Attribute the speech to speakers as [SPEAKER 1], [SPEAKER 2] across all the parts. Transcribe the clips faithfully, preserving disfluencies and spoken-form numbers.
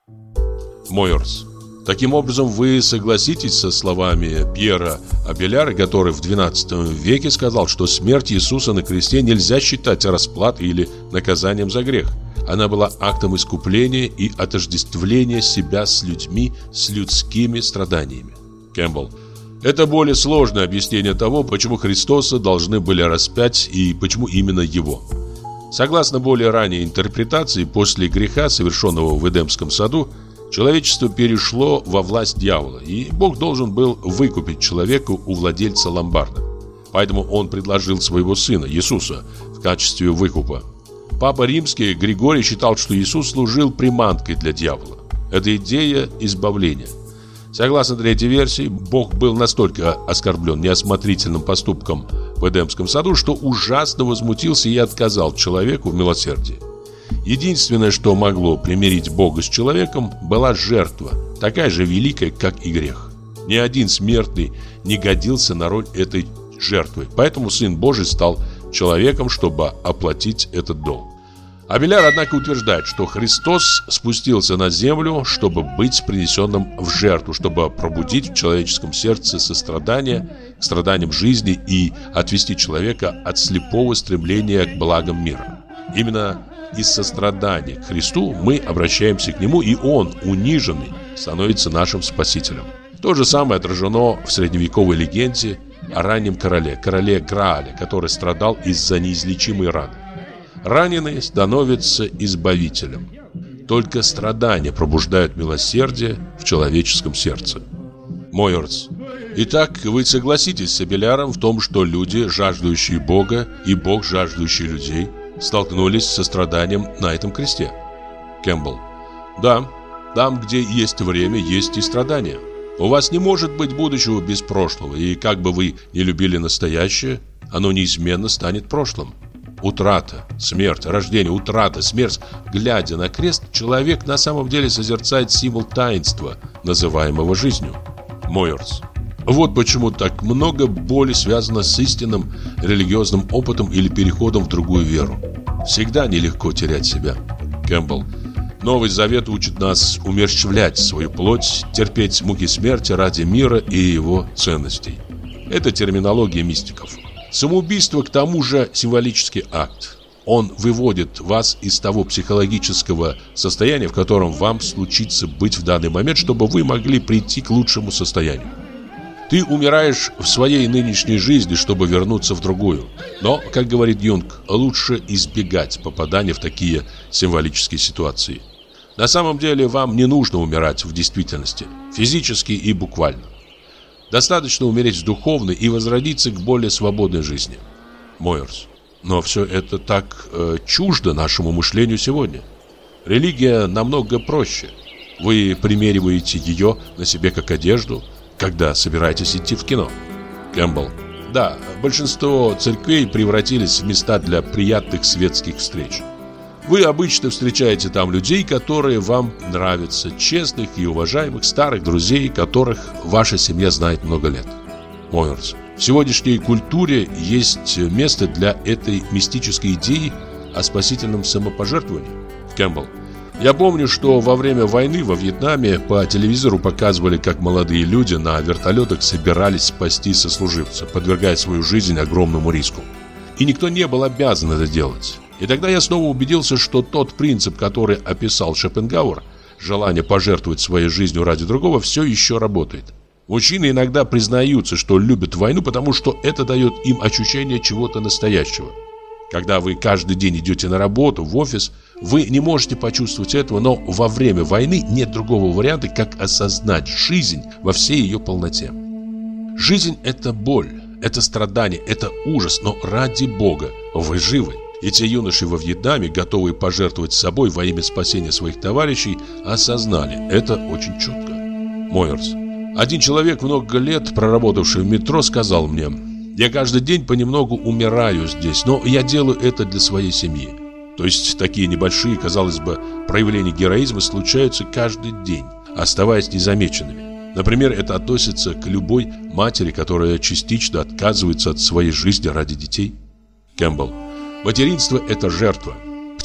[SPEAKER 1] Мойерс. Таким образом, вы согласитесь со словами Пьера Абеляра, который в двенадцатом веке сказал, что смерть Иисуса на кресте нельзя считать расплатой или наказанием за грех. Она была актом искупления и отождествления себя с людьми, с людскими страданиями. Кэмпбелл. Это более сложное объяснение того, почему Христоса должны были распять и почему именно Его. Согласно более ранней интерпретации, после греха, совершенного в Эдемском саду, человечество перешло во власть дьявола, и Бог должен был выкупить человека у владельца ломбарда. Поэтому Он предложил своего Сына, Иисуса, в качестве выкупа. Папа Римский Григорий считал, что Иисус служил приманкой для дьявола. Это идея избавления. Согласно третьей версии, Бог был настолько оскорблен неосмотрительным поступком в Эдемском саду, что ужасно возмутился и отказал человеку в милосердии. Единственное, что могло примирить Бога с человеком, была жертва, такая же великая, как и грех. Ни один смертный не годился на роль этой жертвы, поэтому Сын Божий стал человеком, чтобы оплатить этот долг. Абеляр, однако, утверждает, что Христос спустился на землю, чтобы быть принесенным в жертву, чтобы пробудить в человеческом сердце сострадание к страданиям жизни и отвести человека от слепого стремления к благам мира. Именно из сострадания к Христу мы обращаемся к Нему, и Он, униженный, становится нашим Спасителем. То же самое отражено в средневековой легенде о раннем короле, короле Граале, который страдал из-за неизлечимой раны. Раненый становится избавителем. Только страдания пробуждают милосердие в человеческом сердце. Мойерс. Итак, вы согласитесь с Абеляром в том, что люди, жаждущие Бога, и Бог, жаждущий людей, столкнулись со страданием на этом кресте? Кэмпбелл. Да, там, где есть время, есть и страдания. У вас не может быть будущего без прошлого, и как бы вы ни любили настоящее, оно неизменно станет прошлым. Утрата, смерть, рождение, утрата, смерть. Глядя на крест, человек на самом деле созерцает символ таинства, называемого жизнью. Мойерс. Вот почему так много боли связано с истинным религиозным опытом или переходом в другую веру. Всегда нелегко терять себя. Кэмпбелл. Новый Завет учит нас умерщвлять свою плоть, терпеть муки смерти ради мира и его ценностей. Это терминология мистиков. Самоубийство, к тому же, символический акт. Он выводит вас из того психологического состояния, в котором вам случится быть в данный момент, чтобы вы могли прийти к лучшему состоянию. Ты умираешь в своей нынешней жизни, чтобы вернуться в другую. Но, как говорит Юнг, лучше избегать попадания в такие символические ситуации. На самом деле вам не нужно умирать в действительности, физически и буквально. Достаточно умереть духовно и возродиться к более свободной жизни. Мойерс. Но все это так э, чуждо нашему мышлению сегодня. Религия намного проще. Вы примериваете ее на себе как одежду, когда собираетесь идти в кино. Кэмпбелл. Да, большинство церквей превратились в места для приятных светских встреч. Вы обычно встречаете там людей, которые вам нравятся, честных и уважаемых старых друзей, которых ваша семья знает много лет. Мойерс. В сегодняшней культуре есть место для этой мистической идеи о спасительном самопожертвовании. Кэмпбелл. Я помню, что во время войны во Вьетнаме по телевизору показывали, как молодые люди на вертолетах собирались спасти сослуживца, подвергая свою жизнь огромному риску. И никто не был обязан это делать. И тогда я снова убедился, что тот принцип, который описал Шопенгауэр, желание пожертвовать своей жизнью ради другого, все еще работает. Мужчины иногда признаются, что любят войну, потому что это дает им ощущение чего-то настоящего. Когда вы каждый день идете на работу, в офис, вы не можете почувствовать этого, но во время войны нет другого варианта, как осознать жизнь во всей ее полноте. Жизнь – это боль, это страдание, это ужас, но ради Бога вы живы. И те юноши во Вьетнаме, готовые пожертвовать собой во имя спасения своих товарищей, осознали это очень четко. Мойерс. Один человек, много лет проработавший в метро, сказал мне: «Я каждый день понемногу умираю здесь, но я делаю это для своей семьи». То есть такие небольшие, казалось бы, проявления героизма случаются каждый день, оставаясь незамеченными. Например, это относится к любой матери, которая частично отказывается от своей жизни ради детей. Кэмпбелл. Материнство – это жертва. К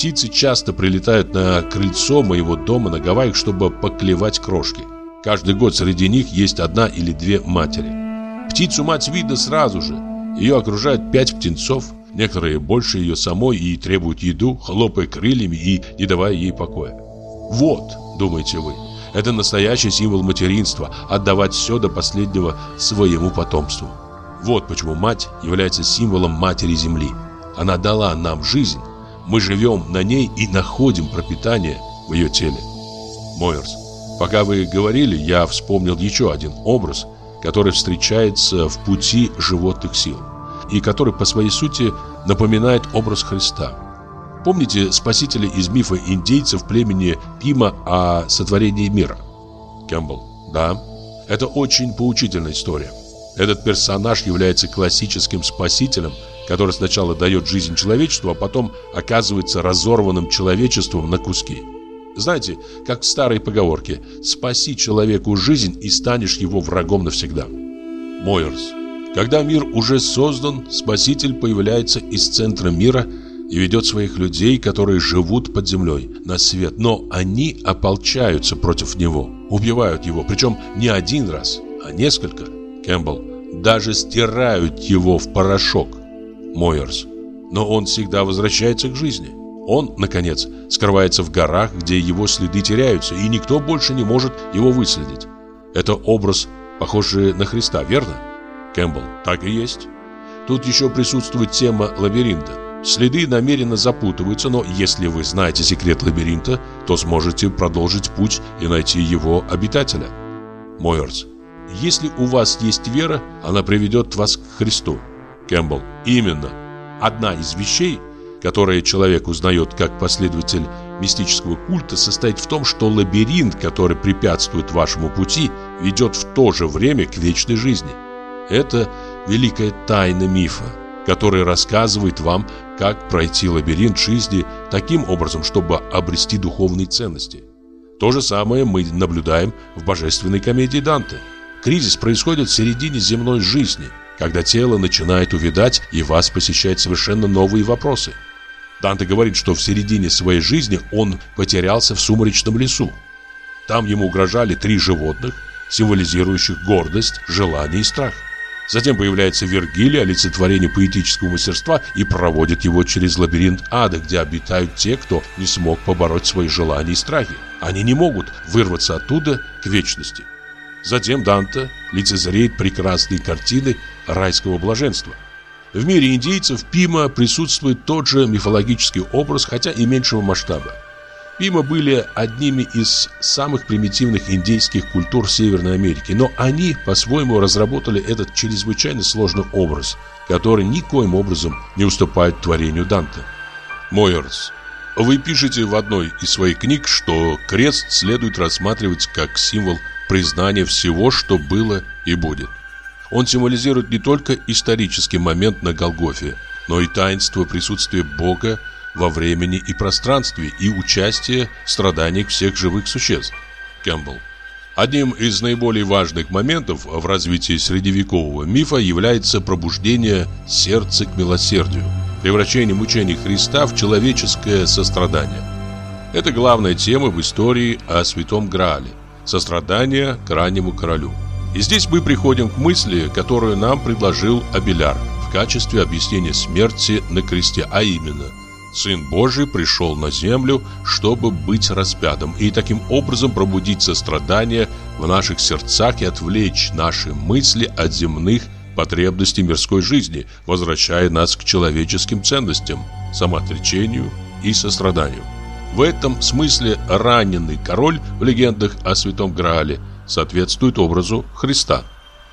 [SPEAKER 1] Птицы часто прилетают на крыльцо моего дома на Гавайях, чтобы поклевать крошки. Каждый год среди них есть одна или две матери. Птицу-мать видно сразу же. Ее окружают пять птенцов. Некоторые больше ее самой и требуют еду, хлопая крыльями и не давая ей покоя. Вот, думаете вы, это настоящий символ материнства – отдавать все до последнего своему потомству. Вот почему мать является символом матери Земли. Она дала нам жизнь, мы живем на ней и находим пропитание в ее теле. Мойерс, пока вы говорили, я вспомнил еще один образ, который встречается в пути животных сил и который по своей сути напоминает образ Христа. Помните спасителя из мифа индейцев племени Пима о сотворении мира? Кэмпбелл. Да, это очень поучительная история. Этот персонаж является классическим спасителем, который сначала дает жизнь человечеству, а потом оказывается разорванным человечеством на куски. Знаете, как в старой поговорке: «Спаси человеку жизнь, и станешь его врагом навсегда». Мойерс. Когда мир уже создан, Спаситель появляется из центра мира и ведет своих людей, которые живут под землей, на свет. Но они ополчаются против него, убивают его, причем не один раз, а несколько. Кэмпбелл. Даже стирают его в порошок. Мойерс. Но он всегда возвращается к жизни. Он, наконец, скрывается в горах, где его следы теряются, и никто больше не может его выследить. Это образ, похожий на Христа, верно? Кэмпбелл. Так и есть. Тут еще присутствует тема лабиринта. Следы намеренно запутываются, но если вы знаете секрет лабиринта, то сможете продолжить путь и найти его обитателя. Мойерс. Если у вас есть вера, она приведет вас к Христу. Кэмпбелл. Именно. Одна из вещей, которые человек узнает как последователь мистического культа, состоит в том, что лабиринт, который препятствует вашему пути, ведет в то же время к вечной жизни. Это великая тайна мифа, который рассказывает вам, как пройти лабиринт жизни таким образом, чтобы обрести духовные ценности. То же самое мы наблюдаем в божественной комедии Данте. Кризис происходит в середине земной жизни, когда тело начинает увядать, и вас посещают совершенно новые вопросы. Данте говорит, что в середине своей жизни он потерялся в сумрачном лесу. Там ему угрожали три животных, символизирующих гордость, желание и страх. Затем появляется Вергилий, олицетворение поэтического мастерства, и проводит его через лабиринт ада, где обитают те, кто не смог побороть свои желания и страхи. Они не могут вырваться оттуда к вечности. Затем Данте лицезреет прекрасные картины райского блаженства. В мире индейцев Пима присутствует тот же мифологический образ, хотя и меньшего масштаба. Пима были одними из самых примитивных индейских культур Северной Америки, но они по-своему разработали этот чрезвычайно сложный образ, который никоим образом не уступает творению Данте. Мойерс. Вы пишете в одной из своих книг, что крест следует рассматривать как символ признания всего, что было и будет. Он символизирует не только исторический момент на Голгофе, но и таинство присутствия Бога во времени и пространстве и участие в страданиях всех живых существ. Кэмпбелл. Одним из наиболее важных моментов в развитии средневекового мифа является пробуждение сердца к милосердию, превращение мучений Христа в человеческое сострадание. Это главная тема в истории о Святом Граале – сострадание к раннему королю. И здесь мы приходим к мысли, которую нам предложил Абеляр в качестве объяснения смерти на кресте, а именно – Сын Божий пришел на землю, чтобы быть распятым, и таким образом пробудить сострадание в наших сердцах и отвлечь наши мысли от земных потребностей мирской жизни, возвращая нас к человеческим ценностям, самоотречению и состраданию. В этом смысле раненый король в легендах о Святом Граале соответствует образу Христа.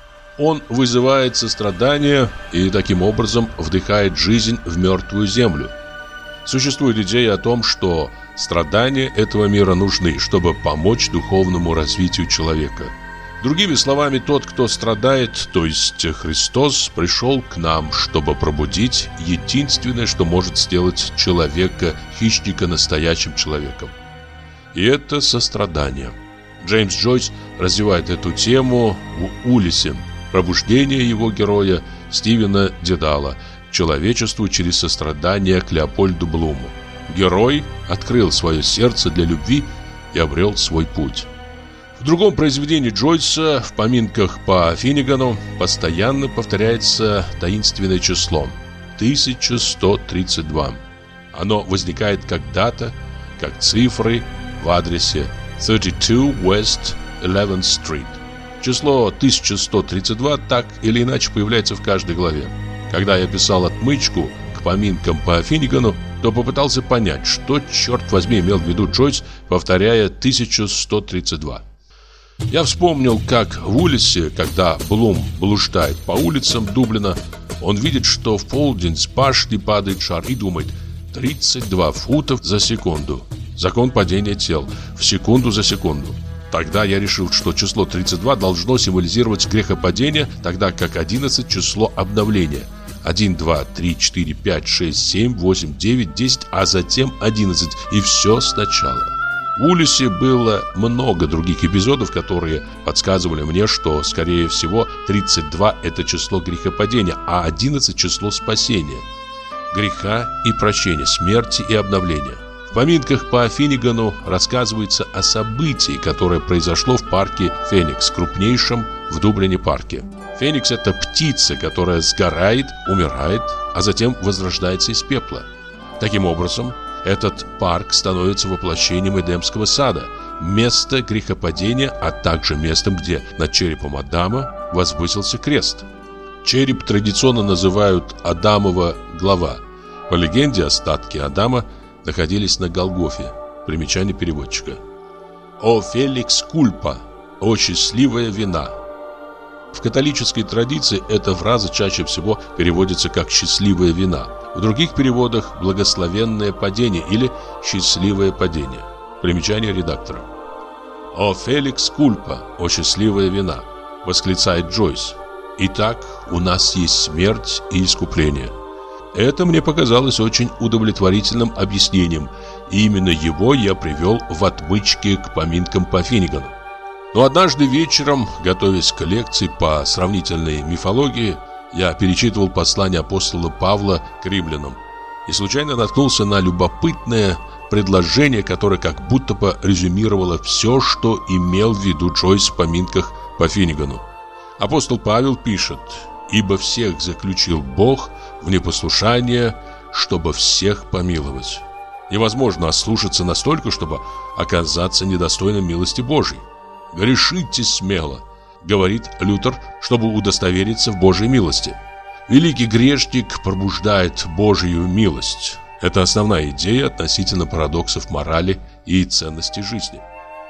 [SPEAKER 1] Он вызывает сострадание и таким образом вдыхает жизнь в мертвую землю. Существует идея о том, что страдания этого мира нужны, чтобы помочь духовному развитию человека. Другими словами, тот, кто страдает, то есть Христос, пришел к нам, чтобы пробудить единственное, что может сделать человека, хищника, настоящим человеком. И это сострадание. Джеймс Джойс развивает эту тему в «Улиссе». Пробуждение его героя Стивена Дедала человечеству через сострадание к Леопольду Блуму. Герой открыл свое сердце для любви и обрел свой путь. В другом произведении Джойса, в поминках по Финнигану, постоянно повторяется таинственное число тысяча сто тридцать два. Оно возникает когда-то, как цифры в адресе тридцать два West eleventh Street. Число тысяча сто тридцать два так или иначе появляется в каждой главе. Когда я писал отмычку к поминкам по Финнигану, то попытался понять, что, черт возьми, имел в виду Джойс, повторяя тысяча сто тридцать два. Я вспомнил, как в Улиссе, когда Блум блуждает по улицам Дублина, он видит, что в полдень с башни падает шар и думает: тридцать два футов за секунду. Закон падения тел. В секунду за секунду. Тогда я решил, что число тридцать два должно символизировать грехопадение, тогда как одиннадцать – число обновления. один, два, три, четыре, пять, шесть, семь, восемь, девять, десять, а затем одиннадцать. И все сначала. В Улиссе было много других эпизодов, которые подсказывали мне, что, скорее всего, тридцать два – это число грехопадения, а одиннадцать – число спасения, греха и прощения, смерти и обновления. В поминках по Финнигану рассказывается о событии, которое произошло в парке Феникс, крупнейшем в Дублине парке. Феникс – это птица, которая сгорает, умирает, а затем возрождается из пепла. Таким образом, этот парк становится воплощением Эдемского сада, место грехопадения, а также местом, где над черепом Адама возвысился крест. Череп традиционно называют Адамова глава. По легенде, остатки Адама находились на Голгофе. Примечание переводчика. «О феликс кульпа», «О счастливая вина». В католической традиции эта фраза чаще всего переводится как «счастливая вина». В других переводах «благословенное падение» или «счастливое падение». Примечание редактора. «О феликс кульпа», «О счастливая вина», восклицает Джойс. Итак, у нас есть смерть и искупление. Это мне показалось очень удовлетворительным объяснением, и именно его я привел в отмычке к поминкам по Финнигану. Но однажды вечером, готовясь к лекции по сравнительной мифологии, я перечитывал послание апостола Павла к римлянам и случайно наткнулся на любопытное предложение, которое как будто бы резюмировало все, что имел в виду Джойс в поминках по Финнигану. Апостол Павел пишет: «Ибо всех заключил Бог в непослушание, чтобы всех помиловать». Невозможно ослушаться настолько, чтобы оказаться недостойным милости Божьей. «Грешите смело», — говорит Лютер, чтобы удостовериться в Божьей милости. Великий грешник пробуждает Божью милость. Это основная идея относительно парадоксов морали и ценности жизни.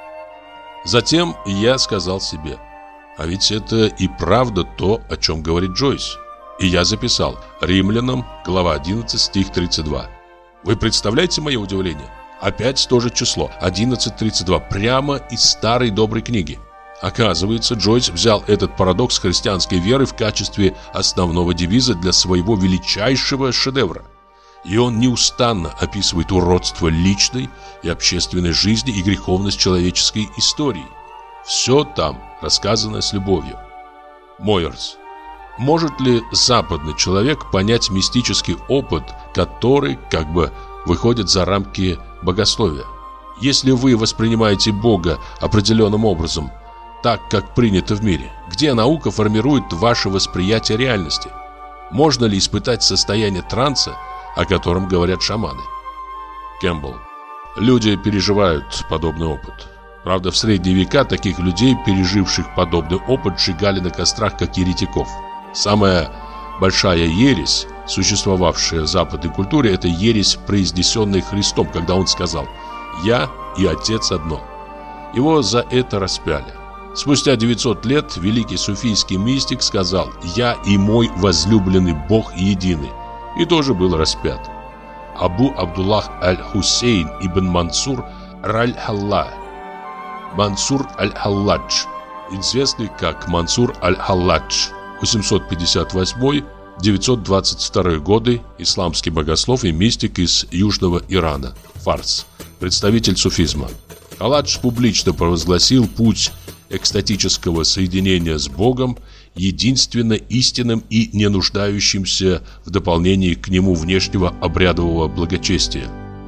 [SPEAKER 1] Затем я сказал себе: а ведь это и правда то, о чем говорит Джойс. И я записал: Римлянам, глава одиннадцать, стих тридцать два. Вы представляете мое удивление? Опять то же число, одиннадцать тридцать два, прямо из старой доброй книги. Оказывается, Джойс взял этот парадокс христианской веры в качестве основного девиза для своего величайшего шедевра. И он неустанно описывает уродство личной и общественной жизни и греховность человеческой истории. Все там рассказано с любовью. Мойерс. Может ли западный человек понять мистический опыт, который как бы выходит за рамки богословия? Если вы воспринимаете Бога определенным образом, так как принято в мире, где наука формирует ваше восприятие реальности? Можно ли испытать состояние транса, о котором говорят шаманы? Кэмпбелл. Люди переживают подобный опыт. Правда, в средние века таких людей, переживших подобный опыт, сжигали на кострах как еретиков. Самая большая ересь, существовавшая в западной культуре, это ересь, произнесенная Христом, когда он сказал: «Я и Отец одно». Его за это распяли. Спустя девятьсот лет великий суфийский мистик сказал: «Я и мой возлюбленный Бог едины», и тоже был распят. Абу Абдуллах аль-Хусейн ибн Мансур аль-Халла, Мансур аль-Халладж, известный как Мансур аль-Халладж, восемьсот пятьдесят восьмой — девятьсот двадцать второй годы, исламский богослов и мистик из Южного Ирана, Фарс, представитель суфизма. Халладж публично провозгласил путь экстатического соединения с Богом единственно истинным и не нуждающимся в дополнении к нему внешнего обрядового благочестия.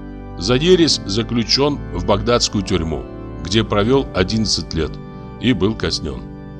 [SPEAKER 1] За ересь заключен в багдадскую тюрьму, где провел одиннадцать лет и был казнен.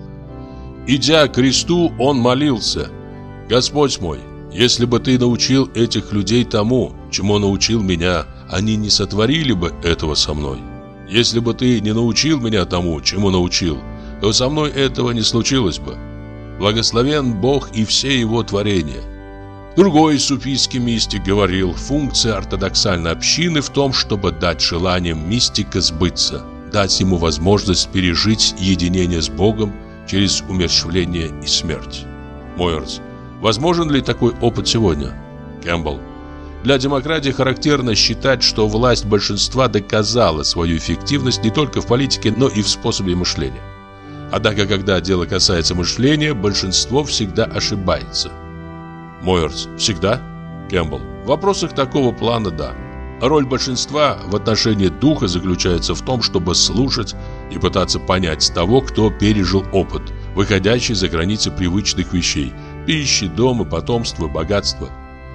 [SPEAKER 1] Идя к кресту, он молился: «Господь мой, если бы ты научил этих людей тому, чему научил меня, они не сотворили бы этого со мной. Если бы ты не научил меня тому, чему научил, то со мной этого не случилось бы. Благословен Бог и все его творения». Другой суфийский мистик говорил: функция ортодоксальной общины в том, чтобы дать желаниям мистика сбыться, дать ему возможность пережить единение с Богом через умерщвление и смерть. Мойерс: возможен ли такой опыт сегодня? Кэмпбелл: для демократии характерно считать, что власть большинства доказала свою эффективность не только в политике, но и в способе мышления. Однако, когда дело касается мышления, большинство всегда ошибается. Мойерс: всегда? Кэмпбелл: в вопросах такого плана – да. Роль большинства в отношении духа заключается в том, чтобы слушать и пытаться понять того, кто пережил опыт, выходящий за границы привычных вещей – пищи, дома, потомства, богатства.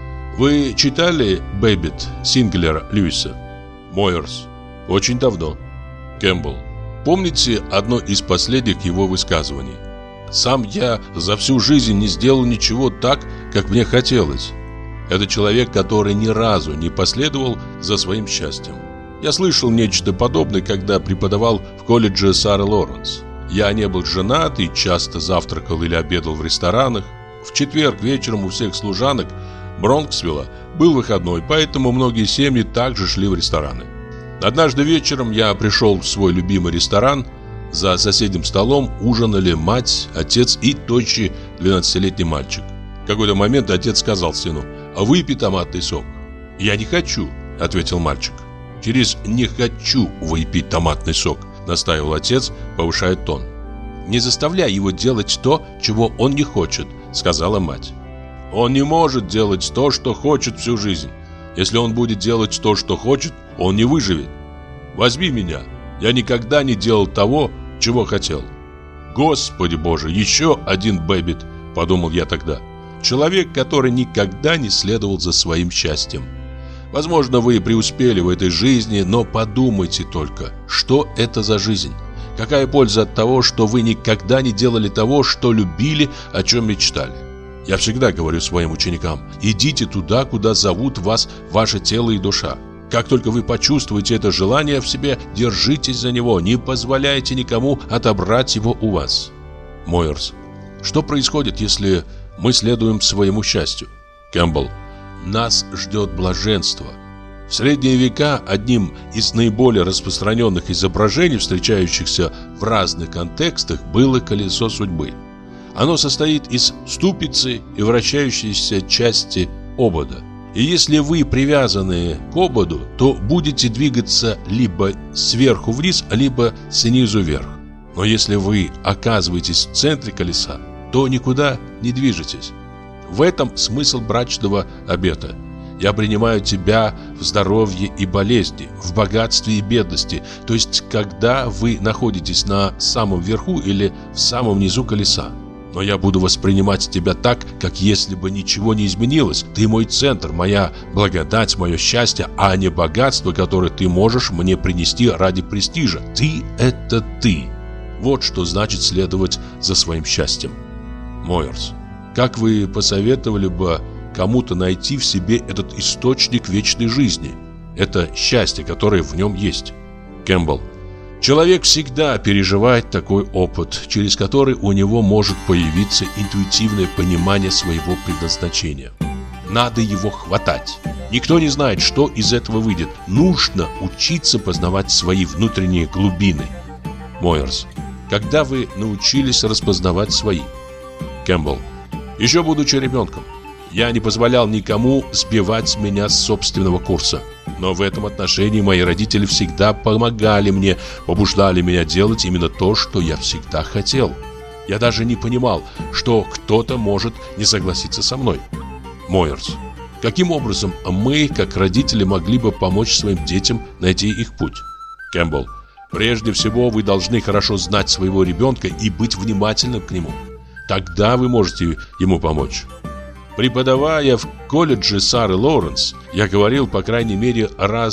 [SPEAKER 1] Вы читали «Бэббит» Синглера Льюиса? Мойерс: очень давно. Кэмпбелл: помните одно из последних его высказываний? «Сам я за всю жизнь не сделал ничего так, как мне хотелось». Это человек, который ни разу не последовал за своим счастьем. Я слышал нечто подобное, когда преподавал в колледже Сары Лоренс. Я не был женат и часто завтракал или обедал в ресторанах. В четверг вечером у всех служанок Бронксвилла был выходной, поэтому многие семьи также шли в рестораны. Однажды вечером я пришел в свой любимый ресторан. За соседним столом ужинали мать, отец и тощий двенадцатилетний мальчик. В какой-то момент отец сказал сыну: «Выпей томатный сок». «Я не хочу», — ответил мальчик. «Через «не хочу выпить томатный сок», — настаивал отец, повышая тон. «Не заставляй его делать то, чего он не хочет», — сказала мать. «Он не может делать то, что хочет всю жизнь. Если он будет делать то, что хочет, он не выживет. Возьми меня. Я никогда не делал того, чего хотел». «Господи Боже, еще один Бэббит», — подумал я тогда. Человек, который никогда не следовал за своим счастьем. Возможно, вы преуспели в этой жизни, но подумайте только, что это за жизнь? Какая польза от того, что вы никогда не делали того, что любили, о чем мечтали? Я всегда говорю своим ученикам: идите туда, куда зовут вас ваше тело и душа. Как только вы почувствуете это желание в себе, держитесь за него, не позволяйте никому отобрать его у вас. Мойерс: что происходит, если мы следуем своему счастью? Кэмпбелл: нас ждет блаженство. В средние века одним из наиболее распространенных изображений, встречающихся в разных контекстах, было колесо судьбы. Оно состоит из ступицы и вращающейся части обода. И если вы привязаны к ободу, то будете двигаться либо сверху вниз, либо снизу вверх. Но если вы оказываетесь в центре колеса, то никуда не движетесь. В этом смысл брачного обета. Я принимаю тебя в здоровье и болезни, в богатстве и бедности. То есть, когда вы находитесь на самом верху или в самом низу колеса. Но я буду воспринимать тебя так, как если бы ничего не изменилось. Ты мой центр, моя благодать, мое счастье, а не богатство, которое ты можешь мне принести ради престижа. Ты – это ты. Вот что значит следовать за своим счастьем. Мойерс: как вы посоветовали бы кому-то найти в себе этот источник вечной жизни? Это счастье, которое в нем есть. Кэмпбелл: человек всегда переживает такой опыт, через который у него может появиться интуитивное понимание своего предназначения. Надо его хватать. Никто не знает, что из этого выйдет. Нужно учиться познавать свои внутренние глубины. Мойерс: когда вы научились распознавать свои? Кэмпбелл: еще будучи ребенком. Я не позволял никому сбивать меня с собственного курса. Но в этом отношении мои родители всегда помогали мне, побуждали меня делать именно то, что я всегда хотел. Я даже не понимал, что кто-то может не согласиться со мной. Мойерс: каким образом мы, как родители, могли бы помочь своим детям найти их путь? Кэмпбелл: прежде всего, вы должны хорошо знать своего ребенка и быть внимательным к нему. Тогда вы можете ему помочь. Преподавая в колледже Сары Лоренс, я говорил, по крайней мере, раз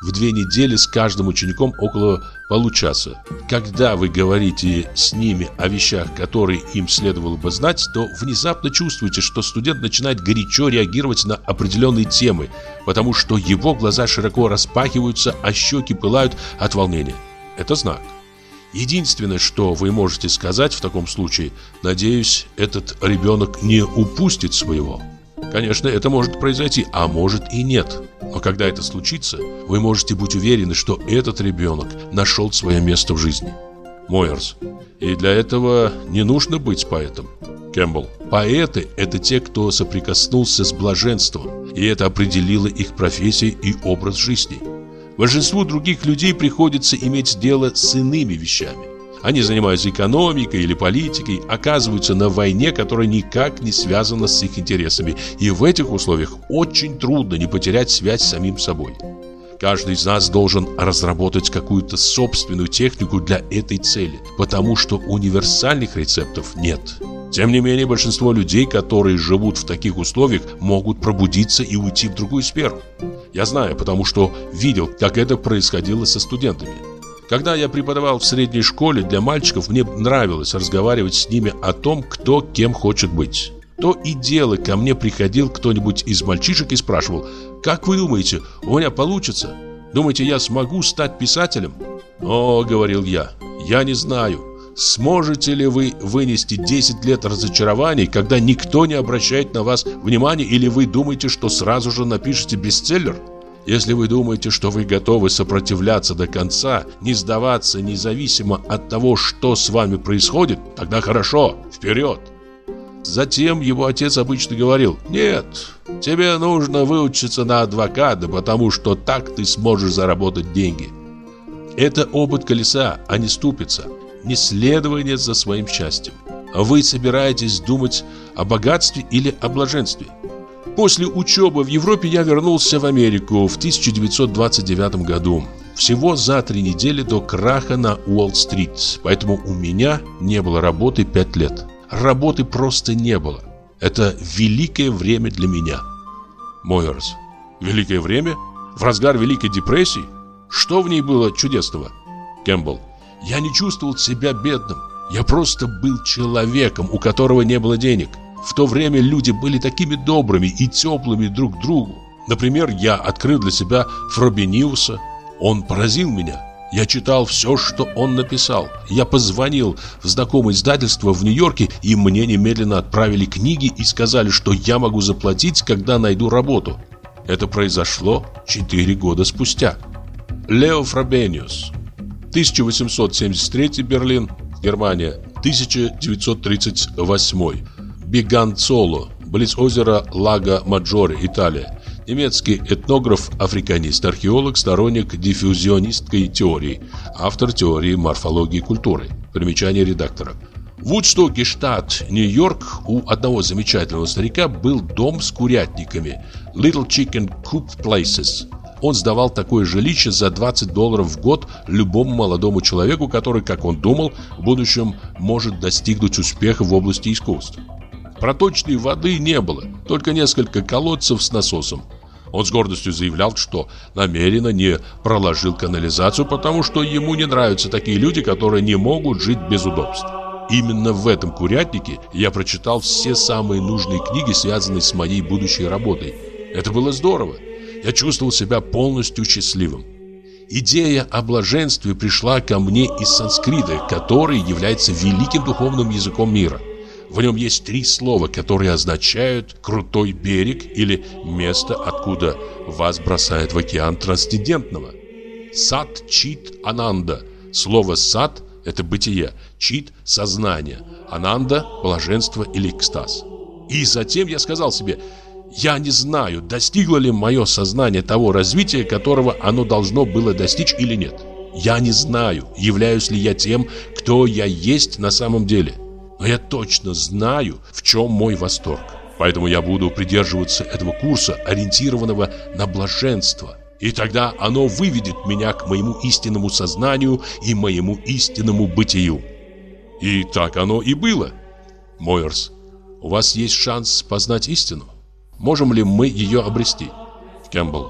[SPEAKER 1] в две недели с каждым учеником около получаса. Когда вы говорите с ними о вещах, которые им следовало бы знать, то внезапно чувствуете, что студент начинает горячо реагировать на определенные темы, потому что его глаза широко распахиваются, а щеки пылают от волнения. Это знак. Единственное, что вы можете сказать в таком случае: надеюсь, этот ребенок не упустит своего. Конечно, это может произойти, а может и нет. Но когда это случится, вы можете быть уверены, что этот ребенок нашел свое место в жизни. Мойерс. И для этого не нужно быть поэтом. Кэмпбелл. Поэты – это те, кто соприкоснулся с блаженством, и это определило их профессию и образ жизни. Большинству других людей приходится иметь дело с иными вещами. Они занимаются экономикой или политикой, оказываются на войне, которая никак не связана с их интересами, и в этих условиях очень трудно не потерять связь с самим собой. Каждый из нас должен разработать какую-то собственную технику для этой цели, потому что универсальных рецептов нет. Тем не менее, большинство людей, которые живут в таких условиях, могут пробудиться и уйти в другую сферу. Я знаю, потому что видел, как это происходило со студентами. Когда я преподавал в средней школе для мальчиков, мне нравилось разговаривать с ними о том, кто кем хочет быть. То и дело ко мне приходил кто-нибудь из мальчишек и спрашивал: «Как вы думаете, у меня получится? Думаете, я смогу стать писателем?» «О, — говорил я, — я не знаю. Сможете ли вы вынести десять лет разочарований, когда никто не обращает на вас внимания, или вы думаете, что сразу же напишете бестселлер? Если вы думаете, что вы готовы сопротивляться до конца, не сдаваться независимо от того, что с вами происходит, тогда хорошо, вперед!» Затем его отец обычно говорил: «Нет, тебе нужно выучиться на адвоката, потому что так ты сможешь заработать деньги». Это обод колеса, а не ступица, не следование за своим счастьем. Вы собираетесь думать о богатстве или о блаженстве? После учебы в Европе я вернулся в Америку в тысяча девятьсот двадцать девятом году, всего за три недели до краха на Уолл-стрит, поэтому у меня не было работы пять лет. Работы просто не было. Это великое время для меня. Мойерс. Великое время? В разгар Великой депрессии? Что в ней было чудесного? Кэмпбелл. Я не чувствовал себя бедным. Я просто был человеком, у которого не было денег. В то время люди были такими добрыми и теплыми друг к другу. Например, я открыл для себя Фробениуса. Он поразил меня. Я читал все, что он написал. Я позвонил в знакомое издательство в Нью-Йорке, и мне немедленно отправили книги и сказали, что я могу заплатить, когда найду работу. Это произошло четыре года спустя. Лео Фробениус. тысяча восемьсот семьдесят третий, Берлин, Германия. тысяча девятьсот тридцать восьмой. Биганцоло, близ озера Лаго-Маджоре, Италия. Немецкий этнограф, африканист, археолог, сторонник диффузионистской теории, автор теории морфологии культуры. Примечание редактора. В Вудстоке, штат Нью-Йорк, у одного замечательного старика был дом с курятниками Little Chicken Coop Places. Он сдавал такое жилище за двадцать долларов в год любому молодому человеку, который, как он думал, в будущем может достигнуть успеха в области искусств. Проточной воды не было, только несколько колодцев с насосом. Он с гордостью заявлял, что намеренно не проложил канализацию, потому что ему не нравятся такие люди, которые не могут жить без удобств. Именно в этом курятнике я прочитал все самые нужные книги, связанные с моей будущей работой. Это было здорово. Я чувствовал себя полностью счастливым. Идея о блаженстве пришла ко мне из санскрита, который является великим духовным языком мира. В нем есть три слова, которые означают «крутой берег» или «место, откуда вас бросает в океан трансцендентного». Сат, чит, ананда. Слово «сат» — это бытие, чит — сознание, ананда — блаженство или экстаз. И затем я сказал себе: я не знаю, достигло ли мое сознание того развития, которого оно должно было достичь, или нет. Я не знаю, являюсь ли я тем, кто я есть на самом деле. Но я точно знаю, в чем мой восторг. Поэтому я буду придерживаться этого курса, ориентированного на блаженство. И тогда оно выведет меня к моему истинному сознанию и моему истинному бытию. И так оно и было. Мойерс, у вас есть шанс познать истину. Можем ли мы ее обрести? Кэмпбелл.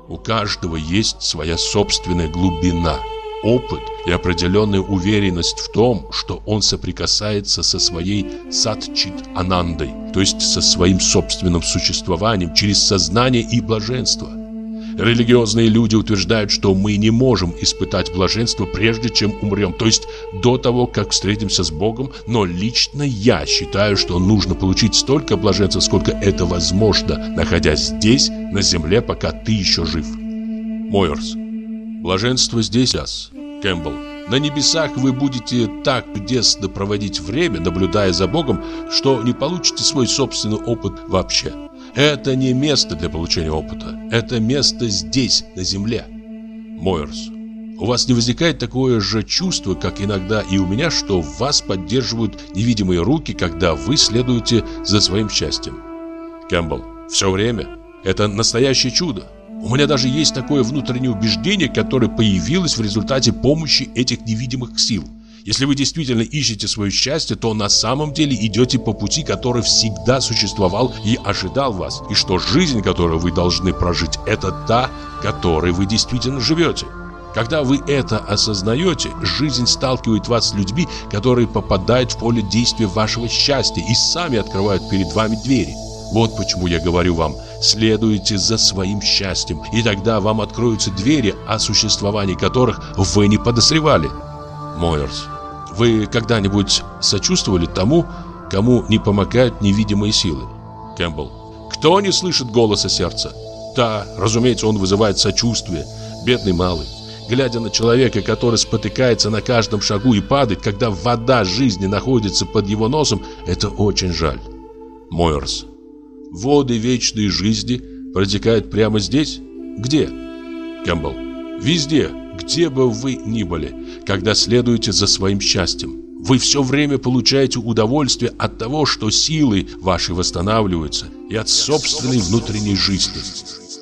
[SPEAKER 1] У каждого есть своя собственная глубина, опыт и определенная уверенность в том, что он соприкасается со своей сатчит-анандой, то есть со своим собственным существованием через сознание и блаженство. Религиозные люди утверждают, что мы не можем испытать блаженство прежде чем умрем, то есть до того, как встретимся с Богом, но лично я считаю, что нужно получить столько блаженства, сколько это возможно, находясь здесь, на земле, пока ты еще жив. Мойерс. Блаженство здесь, сейчас. Кэмпбелл. На небесах вы будете так чудесно проводить время, наблюдая за Богом, что не получите свой собственный опыт вообще. Это не место для получения опыта. Это место здесь, на земле. Мойерс. У вас не возникает такое же чувство, как иногда и у меня, что вас поддерживают невидимые руки, когда вы следуете за своим счастьем? Кэмпбелл. Все время. Это настоящее чудо. У меня даже есть такое внутреннее убеждение, которое появилось в результате помощи этих невидимых сил. Если вы действительно ищете свое счастье, то на самом деле идете по пути, который всегда существовал и ожидал вас, и что жизнь, которую вы должны прожить, это та, которой вы действительно живете. Когда вы это осознаете, жизнь сталкивает вас с людьми, которые попадают в поле действия вашего счастья и сами открывают перед вами двери. Вот почему я говорю вам, следуйте за своим счастьем, и тогда вам откроются двери, о существовании которых вы не подозревали. Мойерс. Вы когда-нибудь сочувствовали тому, кому не помогают невидимые силы? Кэмпбелл. Кто не слышит голоса сердца? Да, разумеется, он вызывает сочувствие. Бедный малый. Глядя на человека, который спотыкается на каждом шагу и падает, когда вода жизни находится под его носом, это очень жаль. Мойерс. Воды вечной жизни протекают прямо здесь? Где? Кэмпбелл. Везде, где бы вы ни были, когда следуете за своим счастьем. Вы все время получаете удовольствие от того, что силы ваши восстанавливаются, и от собственной внутренней жизни.